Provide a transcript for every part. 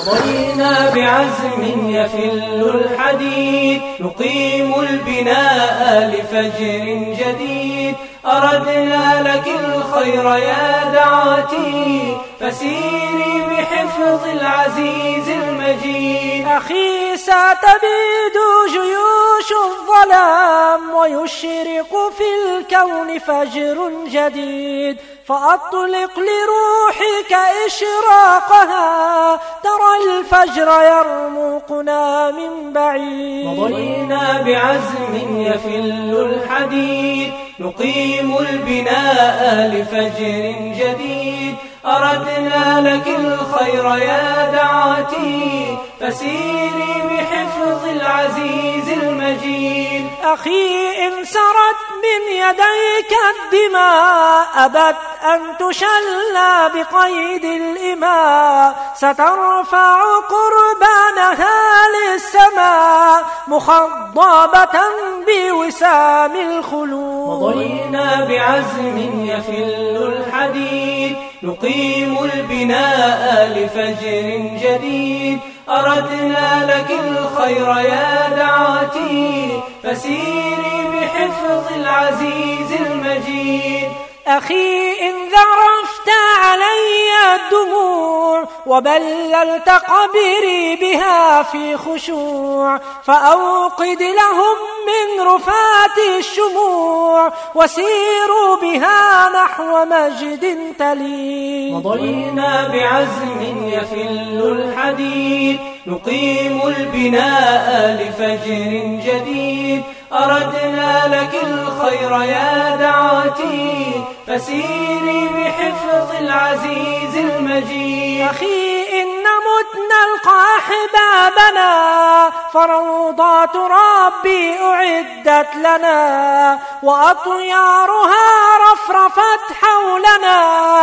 مضينا بعزم يفل الحديد نقيم البناء لفجر جديد أردنا لك الخير يا دعوتي فسيري بحفظ العزيز المجيد. أخي ستبيد جيوش الظلام ويشرق في الكون فجر جديد فأطلق لروحك إشراقها ترى الفجر يرمقنا من بعيد. مضينا بعزم يفل الحديد نقيم البناء لفجر جديد أردنا لك الخير يا دعوتي فسيري بحفظ العزيز المجيد. أخي إن سرت من يديك الدماء أبت أن تشلى بقيد الإماء سترفع قربانها للسماء مخضبة بوسام الخلود. مضينا بعزم يفل الحديد نقيم البناء لفجر جديد أردنا لك الخير يا دعوتي فسيري بحفظ العزيز المجيد. أخي إن ذرفت علي الدموع وبللت قبري بها في خشوع فأوقد لهم من رفات الشموع وسيروا بها نحو مجد تليد. مضينا بعزم يفل الحديد نقيم البناء لفجر جديد أردنا لك الخير يا دعوتي فسيري بحفظ العزيز المجيد. أخي إن متنا نلقى أحبابنا فروضات ربي أعدت لنا وأطيارها رفرفت حولنا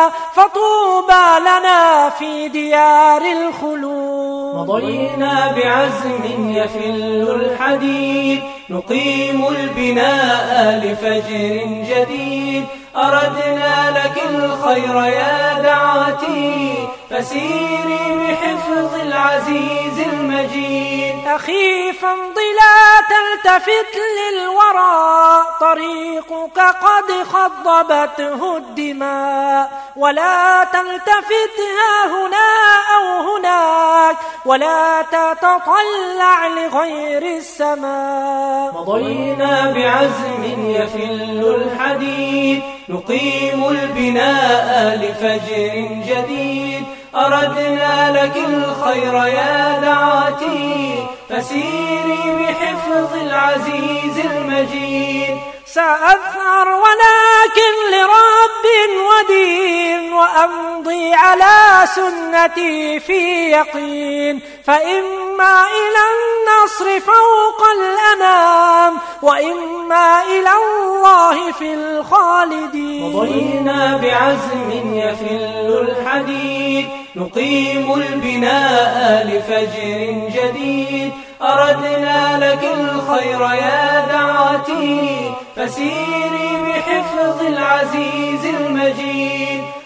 فطوبى لنا في ديار الخلود. مضينا بعزم يفل الحديد نقيم البناء لفجر جديد أردنا لك الخير يا دعوتي فسيري بحفظ العزيز المجيد. أخي فامض لا تلتفت للورى طريقك قد خضبته الدماء ولا تلتفت ها هنا أو هناك ولا تتطلع لغير السماء. مضينا بعزم يفل الحديد نقيم البناء لفجر جديد أردنا لك الخير يا دعوتي فسيري بحفظ العزيز المجيد. سأثأر ولكن لرب ودين وأمضي على سنتي في يقين فإما إلى النصر فوق الأنام وإما إلى الله في الخالدين. مضينا بعزم يفل الحديد نقيم البناء لفجر جديد أردنا لك الخير يا دعوتي فسيري بحفظ العزيز المجيد.